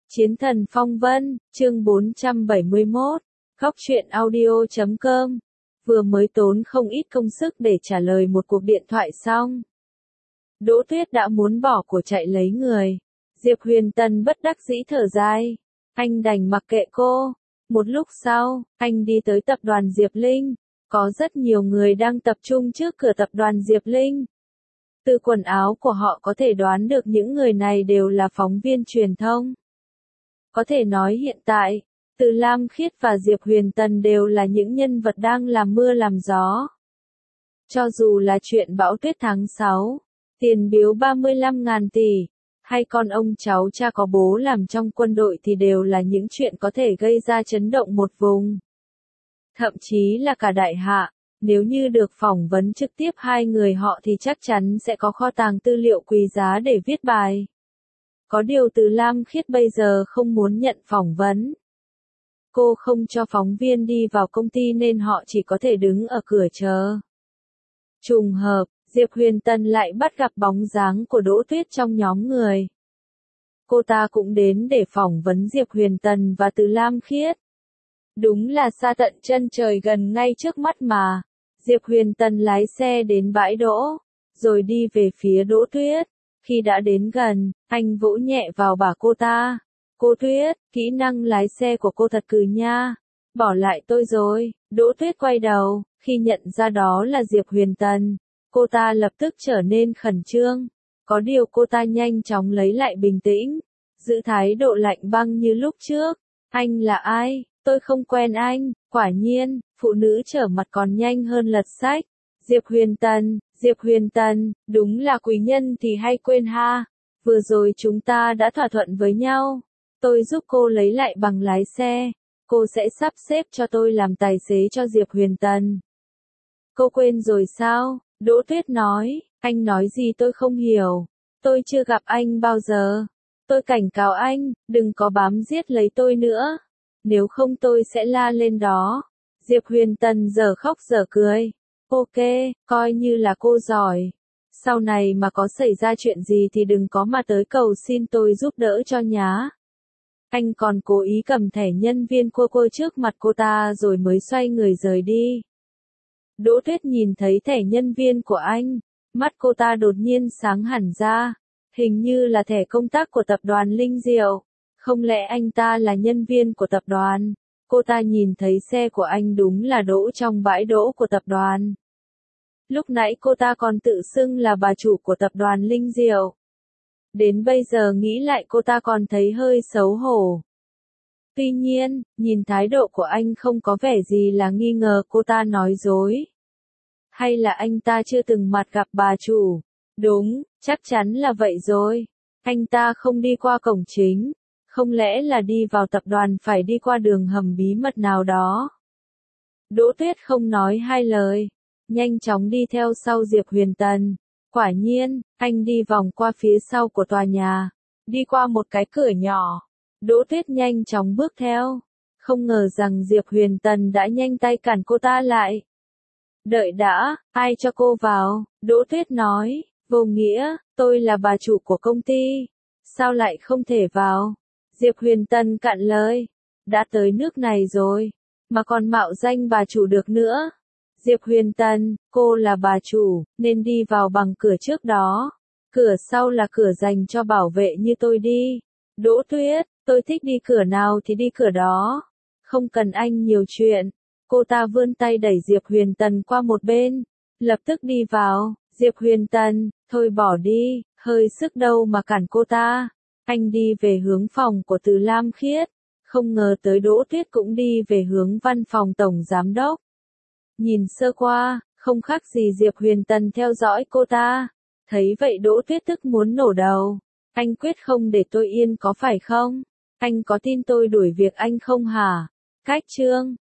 Chiến thần phong vân, chương 471, Góc truyện audio.com. Vừa mới tốn không ít công sức để trả lời một cuộc điện thoại xong. Đỗ Tuyết đã muốn bỏ của chạy lấy người. Diệp Huyền Tân bất đắc dĩ thở dài. Anh đành mặc kệ cô. Một lúc sau, anh đi tới tập đoàn Diệp Linh. Có rất nhiều người đang tập trung trước cửa tập đoàn Diệp Linh. Từ quần áo của họ có thể đoán được những người này đều là phóng viên truyền thông. Có thể nói hiện tại, Từ Lam Khiết và Diệp Huyền Tân đều là những nhân vật đang làm mưa làm gió. Cho dù là chuyện bão tuyết tháng 6, tiền biếu 35.000 tỷ, hay con ông cháu cha có bố làm trong quân đội thì đều là những chuyện có thể gây ra chấn động một vùng. Thậm chí là cả đại hạ, nếu như được phỏng vấn trực tiếp hai người họ thì chắc chắn sẽ có kho tàng tư liệu quý giá để viết bài. Có điều Từ Lam Khiết bây giờ không muốn nhận phỏng vấn. Cô không cho phóng viên đi vào công ty nên họ chỉ có thể đứng ở cửa chờ. Trùng hợp, Diệp Huyền Tân lại bắt gặp bóng dáng của Đỗ Tuyết trong nhóm người. Cô ta cũng đến để phỏng vấn Diệp Huyền Tân và Từ Lam Khiết. Đúng là xa tận chân trời gần ngay trước mắt mà. Diệp Huyền Tân lái xe đến bãi đỗ, rồi đi về phía Đỗ Tuyết. Khi đã đến gần, anh vỗ nhẹ vào bả cô ta. Cô Tuyết, kỹ năng lái xe của cô thật cừ nha. Bỏ lại tôi rồi. Đỗ Tuyết quay đầu, khi nhận ra đó là Diệp Huyền Tân. Cô ta lập tức trở nên khẩn trương. Có điều cô ta nhanh chóng lấy lại bình tĩnh, giữ thái độ lạnh băng như lúc trước. Anh là ai? Tôi không quen anh. Quả nhiên, phụ nữ trở mặt còn nhanh hơn lật sách. Diệp Huyền Tân, đúng là quý nhân thì hay quên ha. Vừa rồi chúng ta đã thỏa thuận với nhau. Tôi giúp cô lấy lại bằng lái xe. Cô sẽ sắp xếp cho tôi làm tài xế cho Diệp Huyền Tân. Cô quên rồi sao? Đỗ Tuyết nói, anh nói gì tôi không hiểu. Tôi chưa gặp anh bao giờ. Tôi cảnh cáo anh, đừng có bám giết lấy tôi nữa. Nếu không tôi sẽ la lên đó. Diệp Huyền Tân giờ khóc giờ cười. Ok, coi như là cô giỏi. Sau này mà có xảy ra chuyện gì thì đừng có mà tới cầu xin tôi giúp đỡ cho nhá. Anh còn cố ý cầm thẻ nhân viên cô trước mặt cô ta rồi mới xoay người rời đi. Đỗ Tuyết nhìn thấy thẻ nhân viên của anh, mắt cô ta đột nhiên sáng hẳn ra. Hình như là thẻ công tác của tập đoàn Linh Diệu. Không lẽ anh ta là nhân viên của tập đoàn? Cô ta nhìn thấy xe của anh đúng là đỗ trong bãi đỗ của tập đoàn. Lúc nãy cô ta còn tự xưng là bà chủ của tập đoàn Linh Diệu. Đến bây giờ nghĩ lại cô ta còn thấy hơi xấu hổ. Tuy nhiên, nhìn thái độ của anh không có vẻ gì là nghi ngờ cô ta nói dối. Hay là anh ta chưa từng mặt gặp bà chủ? Đúng, chắc chắn là vậy rồi. Anh ta không đi qua cổng chính. Không lẽ là đi vào tập đoàn phải đi qua đường hầm bí mật nào đó? Đỗ Tuyết không nói hai lời, nhanh chóng đi theo sau Diệp Huyền Tân. Quả nhiên, anh đi vòng qua phía sau của tòa nhà, đi qua một cái cửa nhỏ. Đỗ Tuyết nhanh chóng bước theo, không ngờ rằng Diệp Huyền Tân đã nhanh tay cản cô ta lại. Đợi đã, ai cho cô vào? Đỗ Tuyết nói, vô nghĩa, tôi là bà chủ của công ty. Sao lại không thể vào? Diệp Huyền Tân cạn lời, đã tới nước này rồi, mà còn mạo danh bà chủ được nữa. Diệp Huyền Tân, cô là bà chủ, nên đi vào bằng cửa trước đó. Cửa sau là cửa dành cho bảo vệ như tôi đi. Đỗ Tuyết, tôi thích đi cửa nào thì đi cửa đó. Không cần anh nhiều chuyện. Cô ta vươn tay đẩy Diệp Huyền Tân qua một bên, lập tức đi vào. Diệp Huyền Tân, thôi bỏ đi, hơi sức đâu mà cản cô ta. Anh đi về hướng phòng của Từ Lam Khiết. Không ngờ tới Đỗ Tuyết cũng đi về hướng văn phòng tổng giám đốc. Nhìn sơ qua, không khác gì Diệp Huyền Tân theo dõi cô ta. Thấy vậy Đỗ Tuyết tức muốn nổ đầu. Anh quyết không để tôi yên có phải không? Anh có tin tôi đuổi việc anh không hả? Cách chương